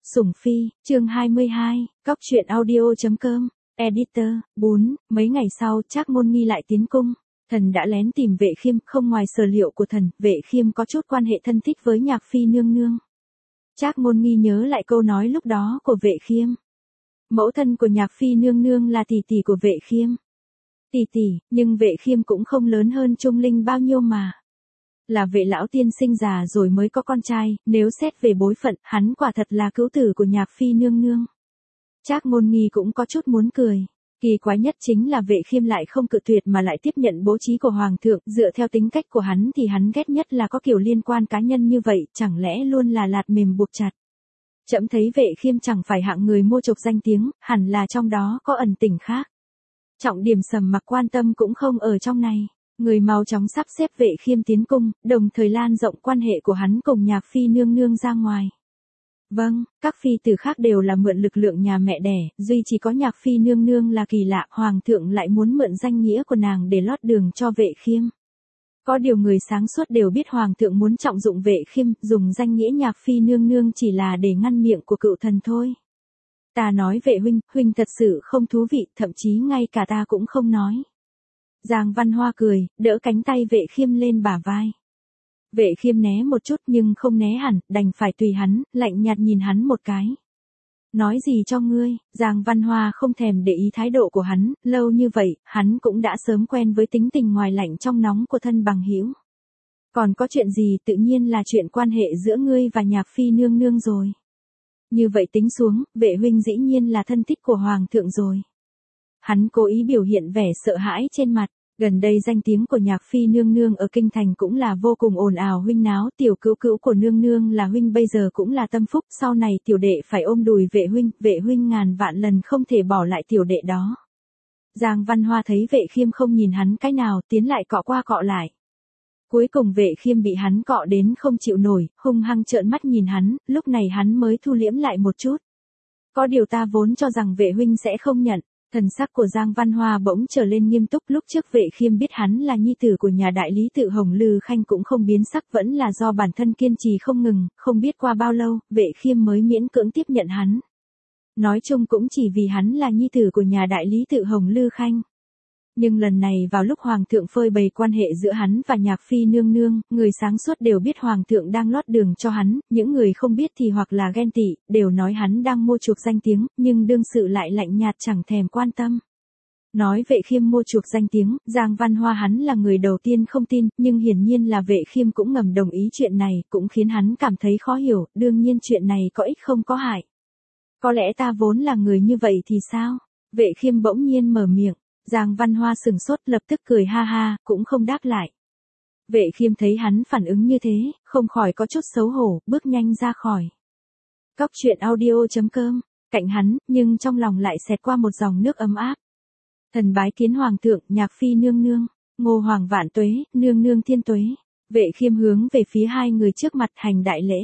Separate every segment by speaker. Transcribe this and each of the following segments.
Speaker 1: Sủng Phi, chương 22, Cóc truyện audio.com, Editor, 4, mấy ngày sau Trác Môn Nghi lại tiến cung. Thần đã lén tìm Vệ Khiêm, không ngoài sở liệu của thần, Vệ Khiêm có chút quan hệ thân thích với Nhạc Phi nương nương. Trác Môn Nghi nhớ lại câu nói lúc đó của Vệ Khiêm. Mẫu thân của Nhạc Phi nương nương là tỷ tỷ của Vệ Khiêm. Tỷ, nhưng Vệ Khiêm cũng không lớn hơn Trung Linh bao nhiêu mà. Là Vệ lão tiên sinh già rồi mới có con trai, nếu xét về bối phận, hắn quả thật là cứu tử của Nhạc Phi nương nương. Trác Môn Nghi cũng có chút muốn cười. Kỳ quái nhất chính là Vệ Khiêm lại không cự tuyệt mà lại tiếp nhận bố trí của Hoàng thượng, dựa theo tính cách của hắn thì hắn ghét nhất là có kiểu liên quan cá nhân như vậy, chẳng lẽ luôn là lạt mềm buộc chặt. Trẫm thấy Vệ Khiêm chẳng phải hạng người mua chộc danh tiếng, hẳn là trong đó có ẩn tình khác. Trọng điểm Sầm Mặc quan tâm cũng không ở trong này. Người mau chóng sắp xếp Vệ Khiêm tiến cung, đồng thời lan rộng quan hệ của hắn cùng Nhạc Phi nương nương ra ngoài. Vâng, các phi tử khác đều là mượn lực lượng nhà mẹ đẻ, duy chỉ có Nhạc Phi nương nương là kỳ lạ, Hoàng thượng lại muốn mượn danh nghĩa của nàng để lót đường cho Vệ Khiêm. Có điều người sáng suốt đều biết Hoàng thượng muốn trọng dụng Vệ Khiêm, dùng danh nghĩa Nhạc Phi nương nương chỉ là để ngăn miệng của cựu thần thôi. Ta nói Vệ huynh thật sự không thú vị, thậm chí ngay cả ta cũng không nói. Giang Văn Hoa cười, đỡ cánh tay Vệ Khiêm lên bả vai. Vệ Khiêm né một chút nhưng không né hẳn, đành phải tùy hắn, lạnh nhạt nhìn hắn một cái. Nói gì cho ngươi, Giang Văn Hoa không thèm để ý thái độ của hắn, lâu như vậy, hắn cũng đã sớm quen với tính tình ngoài lạnh trong nóng của thân bằng hữu. Còn có chuyện gì tự nhiên là chuyện quan hệ giữa ngươi và Nhạc Phi nương nương rồi. Như vậy tính xuống, Vệ huynh dĩ nhiên là thân thích của Hoàng thượng rồi. Hắn cố ý biểu hiện vẻ sợ hãi trên mặt. Gần đây danh tiếng của Nhạc Phi nương nương ở kinh thành cũng là vô cùng ồn ào huynh náo, tiểu cữu của nương nương là huynh bây giờ cũng là tâm phúc, sau này tiểu đệ phải ôm đùi Vệ huynh ngàn vạn lần không thể bỏ lại tiểu đệ đó. Giang Văn Hoa thấy Vệ Khiêm không nhìn hắn cái nào, tiến lại cọ qua cọ lại. Cuối cùng Vệ Khiêm bị hắn cọ đến không chịu nổi, hung hăng trợn mắt nhìn hắn, lúc này hắn mới thu liễm lại một chút. Có điều ta vốn cho rằng Vệ huynh sẽ không nhận. Thần sắc của Giang Văn Hoa bỗng trở lên nghiêm túc, lúc trước Vệ Khiêm biết hắn là nhi tử của nhà đại lý tự Hồng Lư Khanh cũng không biến sắc, vẫn là do bản thân kiên trì không ngừng, không biết qua bao lâu, Vệ Khiêm mới miễn cưỡng tiếp nhận hắn. Nói chung cũng chỉ vì hắn là nhi tử của nhà đại lý tự Hồng Lư Khanh. Nhưng lần này vào lúc Hoàng thượng phơi bày quan hệ giữa hắn và Nhạc Phi nương nương, người sáng suốt đều biết Hoàng thượng đang lót đường cho hắn, những người không biết thì hoặc là ghen tị, đều nói hắn đang mua chuộc danh tiếng, nhưng đương sự lại lạnh nhạt chẳng thèm quan tâm. Nói Vệ Khiêm mua chuộc danh tiếng, Giang Văn Hoa hắn là người đầu tiên không tin, nhưng hiển nhiên là Vệ Khiêm cũng ngầm đồng ý chuyện này, cũng khiến hắn cảm thấy khó hiểu, đương nhiên chuyện này có ích không có hại. Có lẽ ta vốn là người như vậy thì sao? Vệ Khiêm bỗng nhiên mở miệng. Giang Văn Hoa sừng sốt lập tức cười ha ha, cũng không đáp lại. Vệ Khiêm thấy hắn phản ứng như thế, không khỏi có chút xấu hổ, bước nhanh ra khỏi. Cóc truyện audio.com, cạnh hắn, nhưng trong lòng lại xẹt qua một dòng nước ấm áp. Thần bái kiến Hoàng thượng, Nhạc Phi nương nương, Ngô Hoàng vạn tuế, nương nương thiên tuế. Vệ Khiêm hướng về phía hai người trước mặt hành đại lễ.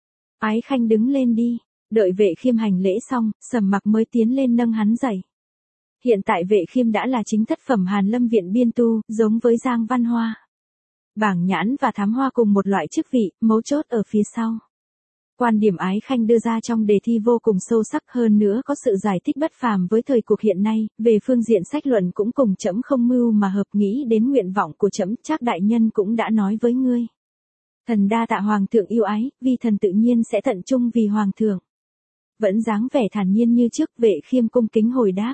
Speaker 1: Ái Khanh đứng lên đi, đợi Vệ Khiêm hành lễ xong, Sầm Mặc mới tiến lên nâng hắn dậy. Hiện tại Vệ Khiêm đã là chính thất phẩm Hàn Lâm viện biên tu, giống với Giang Văn Hoa. Bảng nhãn và thám hoa cùng một loại chức vị, mấu chốt ở phía sau. Quan điểm Ái Khanh đưa ra trong đề thi vô cùng sâu sắc, hơn nữa có sự giải thích bất phàm với thời cuộc hiện nay, về phương diện sách luận cũng cùng trẫm không mưu mà hợp, nghĩ đến nguyện vọng của trẫm, Trác đại nhân cũng đã nói với ngươi. Thần đa tạ Hoàng thượng yêu ái, vì thần tự nhiên sẽ tận trung vì Hoàng thượng. Vẫn dáng vẻ thản nhiên như trước, Vệ Khiêm cung kính hồi đáp.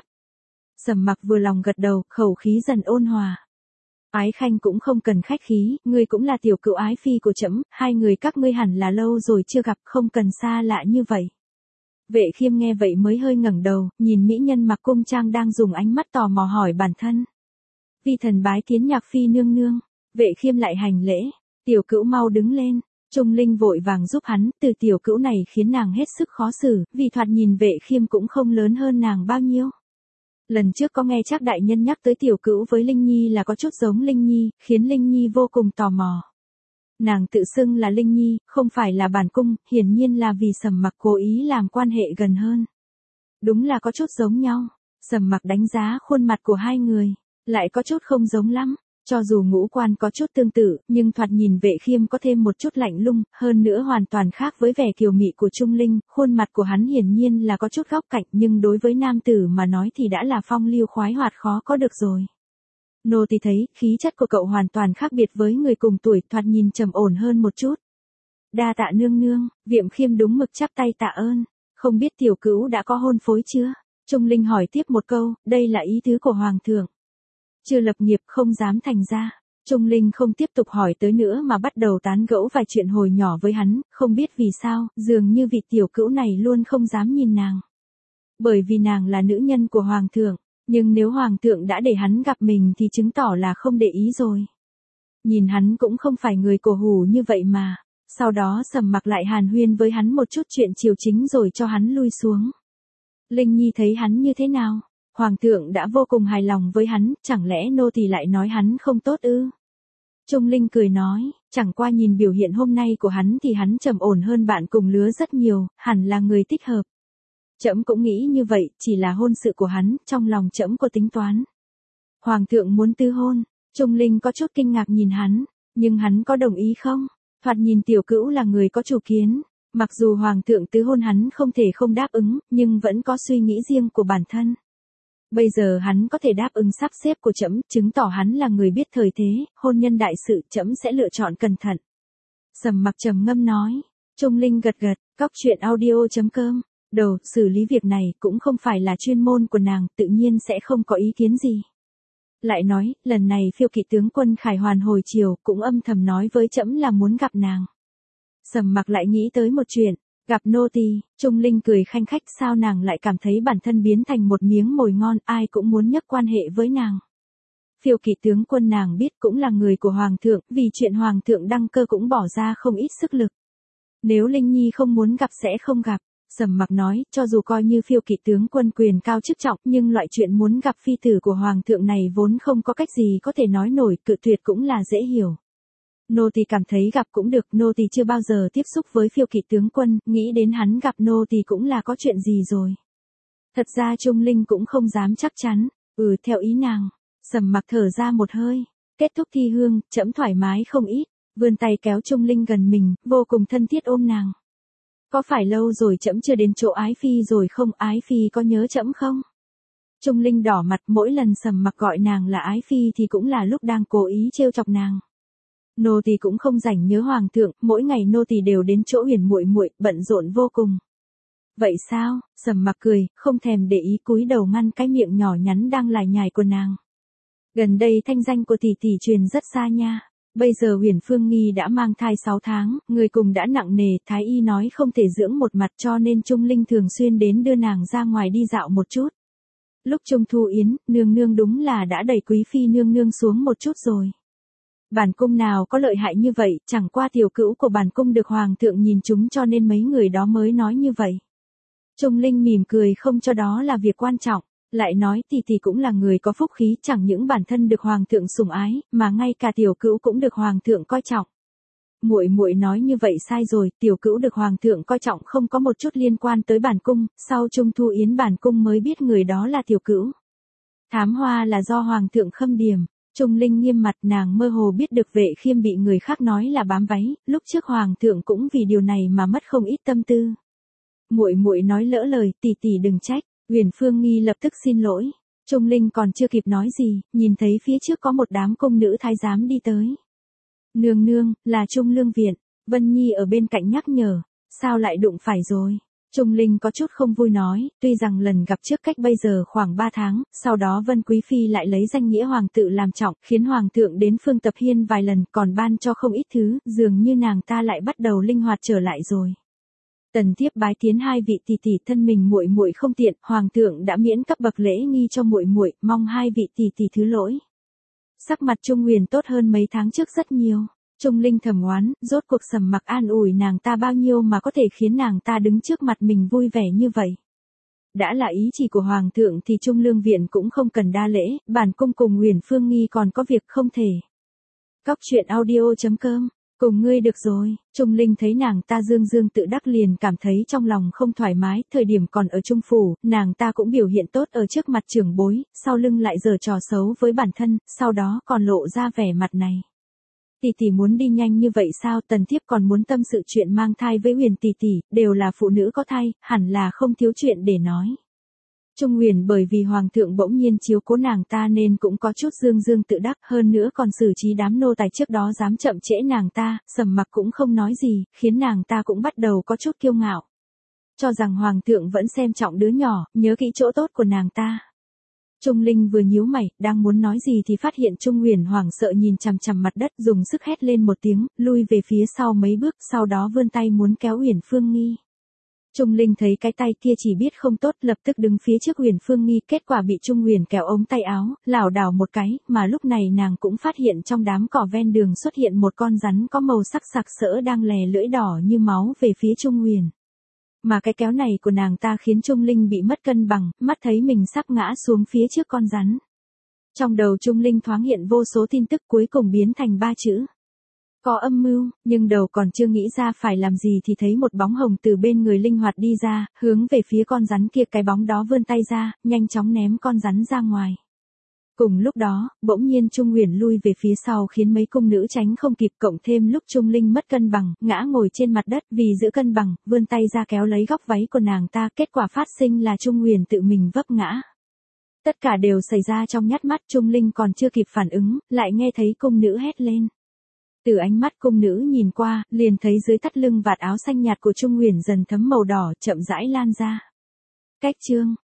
Speaker 1: Sầm Mặc vừa lòng gật đầu, khẩu khí dần ôn hòa. Ái Khanh cũng không cần khách khí, ngươi cũng là tiểu cữu ái phi của trẫm, hai người các ngươi hẳn là lâu rồi chưa gặp, không cần xa lạ như vậy. Vệ Khiêm nghe vậy mới hơi ngẩng đầu, nhìn mỹ nhân mặc cung trang đang dùng ánh mắt tò mò hỏi bản thân. Vi thần bái kiến Nhạc Phi nương nương. Vệ Khiêm lại hành lễ, tiểu cữu mau đứng lên. Trung Linh vội vàng giúp hắn, từ tiểu cữu này khiến nàng hết sức khó xử, vì thoạt nhìn Vệ Khiêm cũng không lớn hơn nàng bao nhiêu. Lần trước có nghe Trác đại nhân nhắc tới tiểu cữu với Linh Nhi là có chút giống Linh Nhi, khiến Linh Nhi vô cùng tò mò. Nàng tự xưng là Linh Nhi, không phải là bản cung, hiển nhiên là vì Sầm Mặc cố ý làm quan hệ gần hơn. Đúng là có chút giống nhau. Sầm Mặc đánh giá khuôn mặt của hai người, lại có chút không giống lắm. Cho dù ngũ quan có chút tương tự, nhưng thoạt nhìn Vệ Khiêm có thêm một chút lạnh lùng, hơn nữa hoàn toàn khác với vẻ kiều mị của Trung Linh, khuôn mặt của hắn hiển nhiên là có chút góc cạnh, nhưng đối với nam tử mà nói thì đã là phong lưu khoái hoạt khó có được rồi. Nô tỳ thấy, khí chất của cậu hoàn toàn khác biệt với người cùng tuổi, thoạt nhìn trầm ổn hơn một chút. Đa tạ nương nương, Việm Khiêm đúng mực chắp tay tạ ơn. Không biết tiểu cữu đã có hôn phối chưa? Trung Linh hỏi tiếp một câu, đây là ý tứ của Hoàng thượng. Chưa lập nghiệp không dám thành ra. Trung Linh không tiếp tục hỏi tới nữa mà bắt đầu tán gẫu vài chuyện hồi nhỏ với hắn, không biết vì sao, dường như vị tiểu cữu này luôn không dám nhìn nàng. Bởi vì nàng là nữ nhân của Hoàng thượng, nhưng nếu Hoàng thượng đã để hắn gặp mình thì chứng tỏ là không để ý rồi. Nhìn hắn cũng không phải người cổ hủ như vậy mà. Sau đó Sầm Mặc lại hàn huyên với hắn một chút chuyện triều chính rồi cho hắn lui xuống. Linh Nhi thấy hắn như thế nào? Hoàng thượng đã vô cùng hài lòng với hắn, chẳng lẽ nô tỳ lại nói hắn không tốt ư? Trung Linh cười nói, chẳng qua nhìn biểu hiện hôm nay của hắn thì hắn trầm ổn hơn bạn cùng lứa rất nhiều, hẳn là người thích hợp. Trẫm cũng nghĩ như vậy, chỉ là hôn sự của hắn, trong lòng trẫm có tính toán. Hoàng thượng muốn tư hôn, Trung Linh có chút kinh ngạc nhìn hắn, nhưng hắn có đồng ý không? Thoạt nhìn tiểu cữu là người có chủ kiến, mặc dù Hoàng thượng tứ hôn hắn không thể không đáp ứng, nhưng vẫn có suy nghĩ riêng của bản thân. Bây giờ hắn có thể đáp ứng sắp xếp của trẫm, chứng tỏ hắn là người biết thời thế, hôn nhân đại sự trẫm sẽ lựa chọn cẩn thận. Sầm Mặc trầm ngâm nói, Trung Linh gật gật, cóc truyện audio.com, đầu, xử lý việc này cũng không phải là chuyên môn của nàng, tự nhiên sẽ không có ý kiến gì. Lại nói, lần này Phiêu Kỵ tướng quân Khải Hoàn hồi chiều cũng âm thầm nói với trẫm là muốn gặp nàng. Sầm Mặc lại nghĩ tới một chuyện, gặp nô tỳ. Trung Linh cười khanh khách, sao nàng lại cảm thấy bản thân biến thành một miếng mồi ngon, ai cũng muốn nhắc quan hệ với nàng. Phiêu Kỵ tướng quân nàng biết cũng là người của Hoàng thượng, vì chuyện Hoàng thượng đăng cơ cũng bỏ ra không ít sức lực. Nếu Linh Nhi không muốn gặp sẽ không gặp. Sầm Mặc nói, cho dù coi như Phiêu Kỵ tướng quân quyền cao chức trọng, nhưng loại chuyện muốn gặp phi tử của Hoàng thượng này vốn không có cách gì có thể nói nổi, cự tuyệt cũng là dễ hiểu. Nô tỳ cảm thấy gặp cũng được, nô tỳ chưa bao giờ tiếp xúc với Phiêu Kỵ tướng quân, nghĩ đến hắn gặp nô tỳ cũng là có chuyện gì rồi. Thật ra Trung Linh cũng không dám chắc chắn, theo ý nàng. Sầm Mặc thở ra một hơi, kết thúc thi hương, trẫm thoải mái không ít, vươn tay kéo Trung Linh gần mình, vô cùng thân thiết ôm nàng. Có phải lâu rồi trẫm chưa đến chỗ Ái Phi rồi không, Ái Phi có nhớ trẫm không? Trung Linh đỏ mặt, mỗi lần Sầm Mặc gọi nàng là Ái Phi thì cũng là lúc đang cố ý trêu chọc nàng. Nô tỳ cũng không rảnh nhớ Hoàng thượng, mỗi ngày nô tỳ đều đến chỗ Huyền muội muội, bận rộn vô cùng. Vậy sao? Sầm Mặc cười, không thèm để ý, cúi đầu ngăn cái miệng nhỏ nhắn đang lải nhải của nàng. Gần đây thanh danh của tỷ tỷ truyền rất xa nha. Bây giờ Huyền Phương Nghi đã mang thai 6 tháng, người cùng đã nặng nề, thái y nói không thể dưỡng một mặt, cho nên Trung Linh thường xuyên đến đưa nàng ra ngoài đi dạo một chút. Lúc Trung Thu Yến, nương nương đúng là đã đẩy quý phi nương nương xuống một chút rồi. Bản cung nào có lợi hại như vậy, chẳng qua tiểu cữu của bản cung được Hoàng thượng nhìn chúng cho nên mấy người đó mới nói như vậy. Trung Linh mỉm cười, không cho đó là việc quan trọng. Lại nói tỷ tỷ cũng là người có phúc khí, chẳng những bản thân được Hoàng thượng sủng ái, mà ngay cả tiểu cữu cũng được Hoàng thượng coi trọng. Muội muội nói như vậy sai rồi, tiểu cữu được Hoàng thượng coi trọng không có một chút liên quan tới bản cung, sau Trung Thu Yến bản cung mới biết người đó là tiểu cữu. Thám hoa là do Hoàng thượng khâm điểm. Trung Linh nghiêm mặt, nàng mơ hồ biết được Vệ Khiêm bị người khác nói là bám váy, lúc trước Hoàng thượng cũng vì điều này mà mất không ít tâm tư. Muội muội nói lỡ lời, tỷ tỷ đừng trách. Huyền Phương Nghi lập tức xin lỗi. Trung Linh còn chưa kịp nói gì, nhìn thấy phía trước có một đám cung nữ thái giám đi tới. Nương nương, là Trung Lương Viện. Vân Nhi ở bên cạnh nhắc nhở. Sao lại đụng phải rồi? Trung Linh có chút không vui nói, tuy rằng lần gặp trước cách bây giờ khoảng 3 tháng, sau đó Vân Quý Phi lại lấy danh nghĩa hoàng tự làm trọng, khiến Hoàng thượng đến Phương Tập Hiên vài lần, còn ban cho không ít thứ, dường như nàng ta lại bắt đầu linh hoạt trở lại rồi. Tần thiếp bái tiến 2 vị tỷ tỷ, thân mình muội muội không tiện, Hoàng thượng đã miễn cấp bậc lễ nghi cho muội muội, mong 2 vị tỷ tỷ thứ lỗi. Sắc mặt Trung Huyền tốt hơn mấy tháng trước rất nhiều. Trung Linh thầm oán, rốt cuộc Sầm Mặc an ủi nàng ta bao nhiêu mà có thể khiến nàng ta đứng trước mặt mình vui vẻ như vậy. Đã là ý chỉ của Hoàng thượng thì Trung Lương Viện cũng không cần đa lễ, bản cung cùng Huyền Phương Nghi còn có việc không thể. Cóc truyện audio.com Cùng ngươi được rồi, Trung Linh thấy nàng ta dương dương tự đắc liền cảm thấy trong lòng không thoải mái, thời điểm còn ở Trung Phủ, nàng ta cũng biểu hiện tốt ở trước mặt trưởng bối, sau lưng lại giở trò xấu với bản thân, sau đó còn lộ ra vẻ mặt này. Tỷ tỷ muốn đi nhanh như vậy sao? Tần Thiếp còn muốn tâm sự chuyện mang thai với Huyền tỷ tỷ, đều là phụ nữ có thai, hẳn là không thiếu chuyện để nói. Trung Huyền bởi vì hoàng thượng bỗng nhiên chiếu cố nàng ta nên cũng có chút dương dương tự đắc, hơn nữa còn xử trí đám nô tài trước đó dám chậm trễ nàng ta, Sầm Mặc cũng không nói gì, khiến nàng ta cũng bắt đầu có chút kiêu ngạo. Cho rằng hoàng thượng vẫn xem trọng đứa nhỏ, nhớ kỹ chỗ tốt của nàng ta. Trung Linh vừa nhíu mày, đang muốn nói gì thì phát hiện Trung Huyền hoảng sợ nhìn chằm chằm mặt đất, dùng sức hét lên một tiếng, lui về phía sau mấy bước, sau đó vươn tay muốn kéo Huyền Phương Nghi. Trung Linh thấy cái tay kia chỉ biết không tốt, lập tức đứng phía trước Huyền Phương Nghi, kết quả bị Trung Huyền kéo ống tay áo, lảo đảo một cái, mà lúc này nàng cũng phát hiện trong đám cỏ ven đường xuất hiện một con rắn có màu sắc sặc sỡ đang lè lưỡi đỏ như máu về phía Trung Huyền. Mà cái kéo này của nàng ta khiến Trung Linh bị mất cân bằng, mắt thấy mình sắp ngã xuống phía trước con rắn. Trong đầu Trung Linh thoáng hiện vô số tin tức, cuối cùng biến thành 3 chữ. Có âm mưu, nhưng đầu còn chưa nghĩ ra phải làm gì thì thấy một bóng hồng từ bên người linh hoạt đi ra, hướng về phía con rắn kia, cái bóng đó vươn tay ra, nhanh chóng ném con rắn ra ngoài. Cùng lúc đó, bỗng nhiên Trung Huyền lui về phía sau khiến mấy cung nữ tránh không kịp, cộng thêm lúc Trung Linh mất cân bằng, ngã ngồi trên mặt đất, vì giữ cân bằng, vươn tay ra kéo lấy góc váy của nàng ta, kết quả phát sinh là Trung Huyền tự mình vấp ngã. Tất cả đều xảy ra trong nhát mắt, Trung Linh còn chưa kịp phản ứng, lại nghe thấy cung nữ hét lên. Từ ánh mắt cung nữ nhìn qua, liền thấy dưới thắt lưng vạt áo xanh nhạt của Trung Huyền dần thấm màu đỏ, chậm rãi lan ra. Cách chương